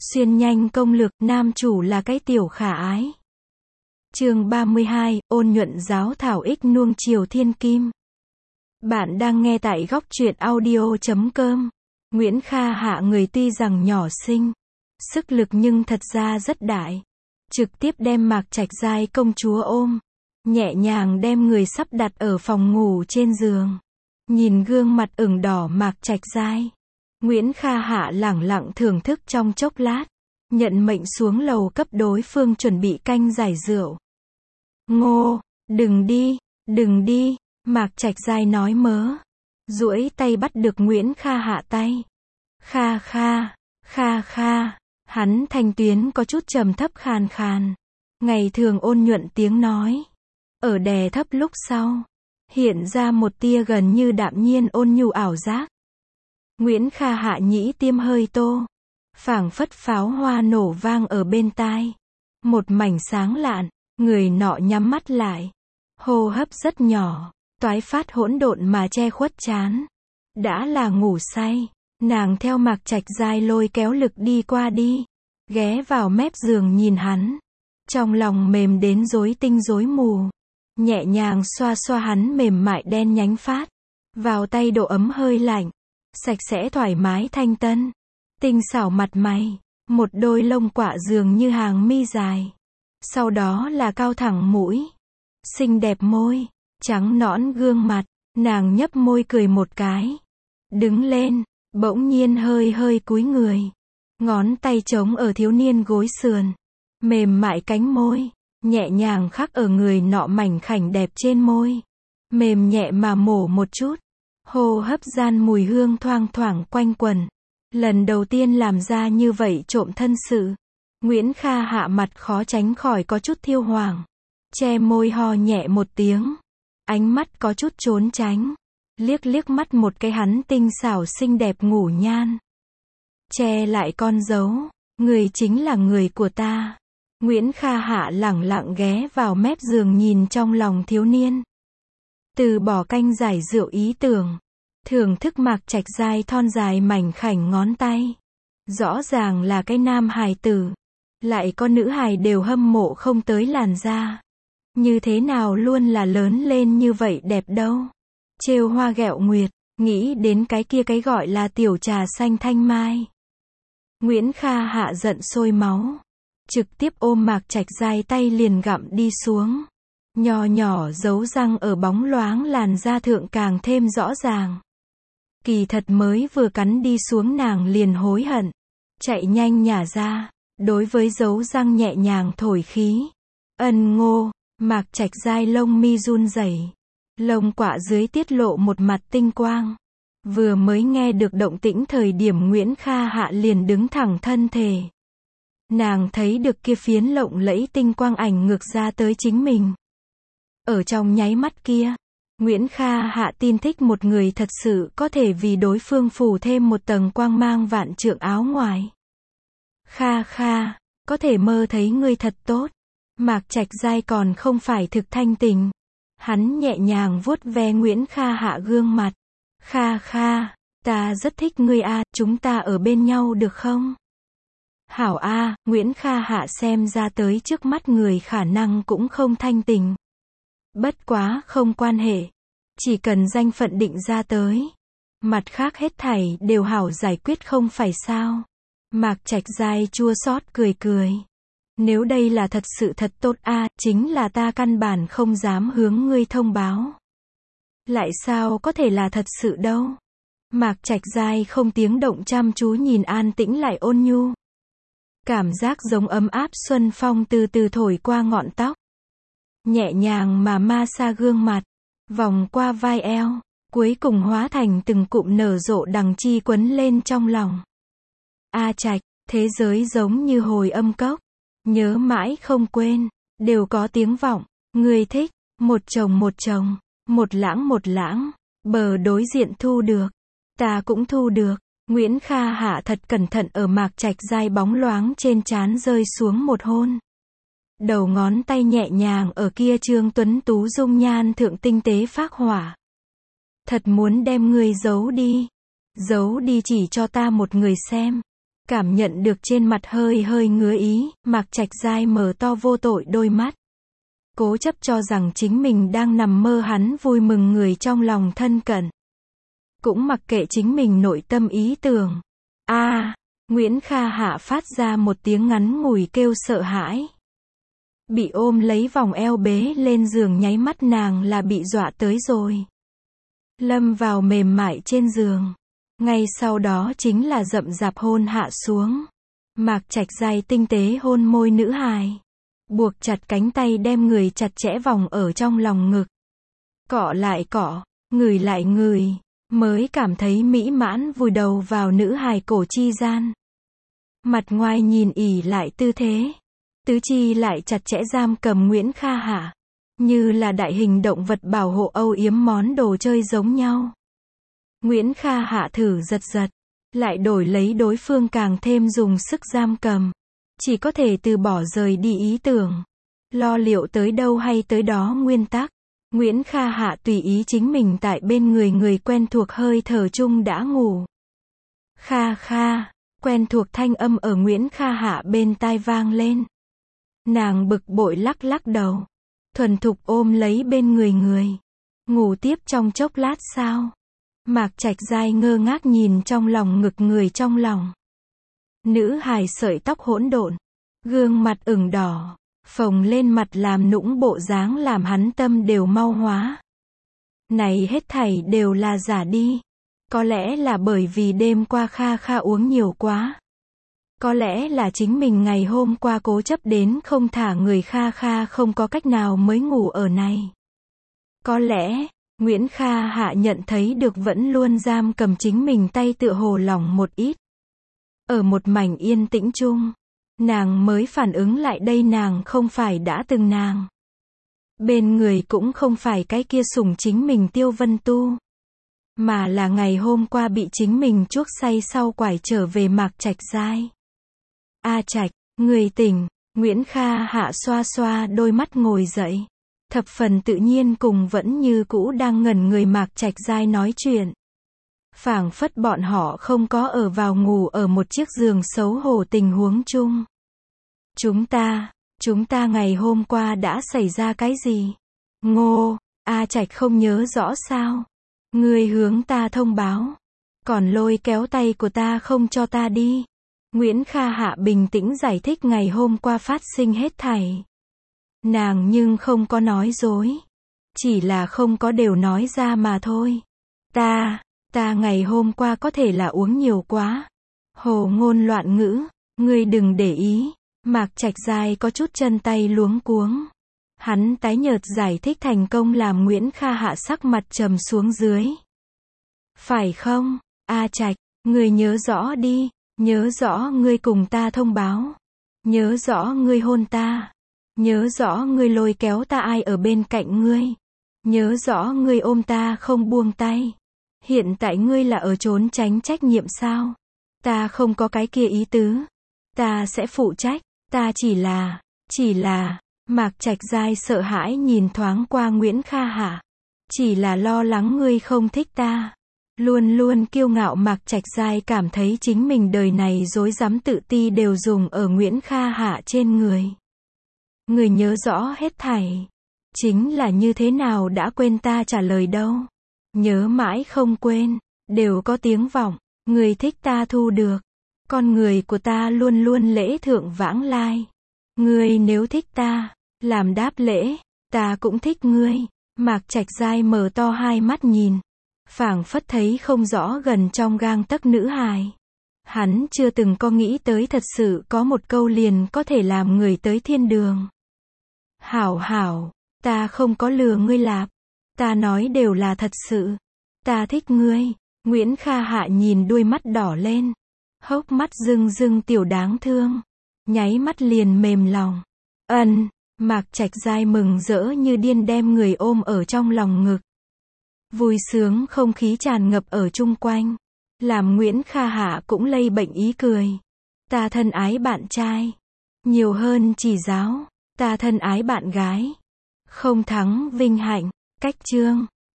Xuyên nhanh công lược, nam chủ là cái tiểu khả ái. Chương 32, ôn nhuận giáo thảo ích nuông chiều thiên kim. Bạn đang nghe tại góc truyện audio.com. Nguyễn Kha Hạ người tuy rằng nhỏ xinh, sức lực nhưng thật ra rất đại. Trực tiếp đem Mạc Trạch Giai công chúa ôm, nhẹ nhàng đem người sắp đặt ở phòng ngủ trên giường. Nhìn gương mặt ửng đỏ Mạc Trạch Giai, Nguyễn Kha Hạ lẳng lặng thưởng thức trong chốc lát, nhận mệnh xuống lầu cấp đối phương chuẩn bị canh giải rượu. Ngô, đừng đi, Mạc Trạch Giai nói mớ, duỗi tay bắt được Nguyễn Kha Hạ tay. Kha, hắn thanh tuyến có chút trầm thấp khàn khàn, ngày thường ôn nhuận tiếng nói, ở đè thấp lúc sau, hiện ra một tia gần như đạm nhiên ôn nhu ảo giác. Nguyễn Kha Hạ nhĩ tiêm hơi tô, phảng phất pháo hoa nổ vang ở bên tai, một mảnh sáng lạn, người nọ nhắm mắt lại, hô hấp rất nhỏ, toái phát hỗn độn mà che khuất trán. Đã là ngủ say, nàng theo Mạc Trạch Giai lôi kéo lực đi qua đi, ghé vào mép giường nhìn hắn, trong lòng mềm đến rối tinh rối mù, nhẹ nhàng xoa xoa hắn mềm mại đen nhánh phát, vào tay độ ấm hơi lạnh, sạch sẽ thoải mái thanh tân, tinh xảo mặt mày, một đôi lông quạ dường như hàng mi dài, sau đó là cao thẳng mũi, xinh đẹp môi, trắng nõn gương mặt, nàng nhấp môi cười một cái, đứng lên, bỗng nhiên hơi cúi người, ngón tay trống ở thiếu niên gối sườn, mềm mại cánh môi, nhẹ nhàng khắc ở người nọ mảnh khảnh đẹp trên môi, mềm nhẹ mà mổ một chút, hô hấp gian mùi hương thoang thoảng quanh quẩn. Lần đầu tiên làm ra như vậy trộm thân sự, Nguyễn Kha Hạ mặt khó tránh khỏi có chút thiêu hoàng, che môi ho nhẹ một tiếng, ánh mắt có chút trốn tránh, liếc mắt một cái hắn tinh xảo xinh đẹp ngủ nhan. Che lại con dấu, người chính là người của ta. Nguyễn Kha Hạ lẳng lặng ghé vào mép giường nhìn trong lòng thiếu niên. Từ bỏ canh giải rượu ý tưởng, thưởng thức Mạc Trạch Giai thon dài mảnh khảnh ngón tay. Rõ ràng là cái nam hài tử, lại có nữ hài đều hâm mộ không tới làn da. Như thế nào luôn là lớn lên như vậy đẹp đâu. Trêu hoa ghẹo nguyệt, nghĩ đến cái kia cái gọi là tiểu trà xanh thanh mai. Nguyễn Kha Hạ giận sôi máu, trực tiếp ôm Mạc Trạch Giai tay liền gặm đi xuống. Nho nhỏ dấu răng ở bóng loáng làn da thượng càng thêm rõ ràng. Kỳ thật mới vừa cắn đi xuống nàng liền hối hận, chạy nhanh nhả ra, đối với dấu răng nhẹ nhàng thổi khí. Ngô, Mạc Trạch Giai lông mi run rẩy, lông quạ dưới tiết lộ một mặt tinh quang. Vừa mới nghe được động tĩnh thời điểm Nguyễn Kha Hạ liền đứng thẳng thân thể. Nàng thấy được kia phiến lộng lẫy tinh quang ảnh ngược ra tới chính mình. Ở trong nháy mắt kia, Nguyễn Kha Hạ tin thích một người thật sự có thể vì đối phương phủ thêm một tầng quang mang vạn trượng áo ngoài. Kha, có thể mơ thấy ngươi thật tốt. Mạc Trạch Giai còn không phải thực thanh tình. Hắn nhẹ nhàng vuốt ve Nguyễn Kha Hạ gương mặt. Kha, ta rất thích ngươi a, chúng ta ở bên nhau được không? Hảo a, Nguyễn Kha Hạ xem ra tới trước mắt người khả năng cũng không thanh tình. Bất quá không quan hệ, chỉ cần danh phận định ra tới, mặt khác hết thảy đều hảo giải quyết không phải sao? Mạc Trạch Giai chua xót cười. Nếu đây là thật sự thật tốt a, chính là ta căn bản không dám hướng ngươi thông báo. Lại sao có thể là thật sự đâu? Mạc Trạch Giai không tiếng động chăm chú nhìn an tĩnh lại ôn nhu. Cảm giác giống ấm áp xuân phong từ từ thổi qua ngọn tóc. Nhẹ nhàng mà ma xa gương mặt, vòng qua vai eo, cuối cùng hóa thành từng cụm nở rộ đằng chi quấn lên trong lòng. A Trạch, thế giới giống như hồi âm cốc, nhớ mãi không quên, đều có tiếng vọng, người thích, một chồng, một lãng, bờ đối diện thu được, ta cũng thu được. Nguyễn Kha Hạ thật cẩn thận ở Mạc Trạch Giai bóng loáng trên trán rơi xuống một hôn. Đầu ngón tay nhẹ nhàng ở kia trương tuấn tú dung nhan thượng tinh tế phác hỏa. Thật muốn đem ngươi giấu đi chỉ cho ta một người xem. Cảm nhận được trên mặt hơi hơi ngứa ý, Mạc Trạch Giai mở to vô tội đôi mắt. Cố chấp cho rằng chính mình đang nằm mơ, hắn vui mừng người trong lòng thân cận. Cũng mặc kệ chính mình nội tâm ý tưởng. Nguyễn Kha Hạ phát ra một tiếng ngắn ngủi kêu sợ hãi. Bị ôm lấy vòng eo bế lên giường, nháy mắt nàng là bị dọa tới rồi. Lâm vào mềm mại trên giường. Ngay sau đó chính là rậm rạp hôn hạ xuống. Mạc Trạch Giai tinh tế hôn môi nữ hài. Buộc chặt cánh tay đem người chặt chẽ vòng ở trong lòng ngực. Cọ lại cọ, ngửi lại ngửi, mới cảm thấy mỹ mãn vùi đầu vào nữ hài cổ chi gian. Mặt ngoài nhìn ỉ lại tư thế. Tứ chi lại chặt chẽ giam cầm Nguyễn Kha Hạ. Như là đại hình động vật bảo hộ âu yếm món đồ chơi giống nhau. Nguyễn Kha Hạ thử giật giật. Lại đổi lấy đối phương càng thêm dùng sức giam cầm. Chỉ có thể từ bỏ rời đi ý tưởng. Lo liệu tới đâu hay tới đó nguyên tắc. Nguyễn Kha Hạ tùy ý chính mình tại bên người người quen thuộc hơi thở chung đã ngủ. Kha kha, quen thuộc thanh âm ở Nguyễn Kha Hạ bên tai vang lên. Nàng bực bội lắc lắc đầu. Thuần thục ôm lấy bên người. Ngủ tiếp trong chốc lát sao? Mạc Trạch Giai ngơ ngác nhìn trong lòng ngực người trong lòng. Nữ hài sợi tóc hỗn độn. Gương mặt ửng đỏ. Phồng lên mặt làm nũng bộ dáng làm hắn tâm đều mau hóa. Này hết thảy đều là giả đi. Có lẽ là bởi vì đêm qua Kha Kha uống nhiều quá. Có lẽ là chính mình ngày hôm qua cố chấp đến không thả người Kha Kha không có cách nào mới ngủ ở này. Có lẽ, Nguyễn Kha Hạ nhận thấy được vẫn luôn giam cầm chính mình tay tựa hồ lỏng một ít. Ở một mảnh yên tĩnh chung, nàng mới phản ứng lại đây, nàng không phải đã từng nàng. Bên người cũng không phải cái kia sủng chính mình Tiêu Vân Tu. Mà là ngày hôm qua bị chính mình chuốc say sau quải trở về Mạc Trạch Giai. A Trạch, người tỉnh. Nguyễn Kha Hạ xoa xoa đôi mắt ngồi dậy. Thập phần tự nhiên cùng vẫn như cũ đang ngẩn người Mạc Trạch Giai nói chuyện. Phảng phất bọn họ không có ở vào ngủ ở một chiếc giường xấu hổ tình huống chung. Chúng ta ngày hôm qua đã xảy ra cái gì? Ngô, A Trạch không nhớ rõ sao? Ngươi hướng ta thông báo. Còn lôi kéo tay của ta không cho ta đi. Nguyễn Kha Hạ bình tĩnh giải thích ngày hôm qua phát sinh hết thảy. Nàng nhưng không có nói dối. Chỉ là không có đều nói ra mà thôi. Ta ngày hôm qua có thể là uống nhiều quá. Hồ ngôn loạn ngữ. Ngươi đừng để ý. Mạc Trạch Giai có chút chân tay luống cuống. Hắn tái nhợt giải thích thành công làm Nguyễn Kha Hạ sắc mặt trầm xuống dưới. Phải không, A Trạch, ngươi nhớ rõ đi. Nhớ rõ ngươi cùng ta thông báo. Nhớ rõ ngươi hôn ta. Nhớ rõ ngươi lôi kéo ta ai ở bên cạnh ngươi. Nhớ rõ ngươi ôm ta không buông tay. Hiện tại ngươi là ở trốn tránh trách nhiệm sao? Ta không có cái kia ý tứ. Ta sẽ phụ trách. Ta chỉ là, Mạc Trạch Giai sợ hãi nhìn thoáng qua Nguyễn Kha Hạ. Chỉ là lo lắng ngươi không thích ta. Luôn luôn kiêu ngạo Mạc Trạch Giai cảm thấy chính mình đời này dối dám tự ti đều dùng ở Nguyễn Kha Hạ trên người. Người nhớ rõ hết thảy. Chính là như thế nào đã quên ta trả lời đâu. Nhớ mãi không quên. Đều có tiếng vọng. Người thích ta thu được. Con người của ta luôn luôn lễ thượng vãng lai. Ngươi nếu thích ta, làm đáp lễ, ta cũng thích ngươi. Mạc Trạch Giai mở to hai mắt nhìn. Phảng phất thấy không rõ gần trong gang tấc nữ hài. Hắn chưa từng có nghĩ tới thật sự có một câu liền có thể làm người tới thiên đường. Hảo, ta không có lừa ngươi lạp. Ta nói đều là thật sự. Ta thích ngươi. Nguyễn Kha Hạ nhìn đôi mắt đỏ lên. Hốc mắt rưng tiểu đáng thương. Nháy mắt liền mềm lòng. Mạc Trạch Giai mừng rỡ như điên đem người ôm ở trong lòng ngực. Vui sướng không khí tràn ngập ở chung quanh. Làm Nguyễn Kha Hạ cũng lây bệnh ý cười. Ta thân ái bạn trai. Nhiều hơn chỉ giáo. Ta thân ái bạn gái. Không thắng vinh hạnh. Cách chương.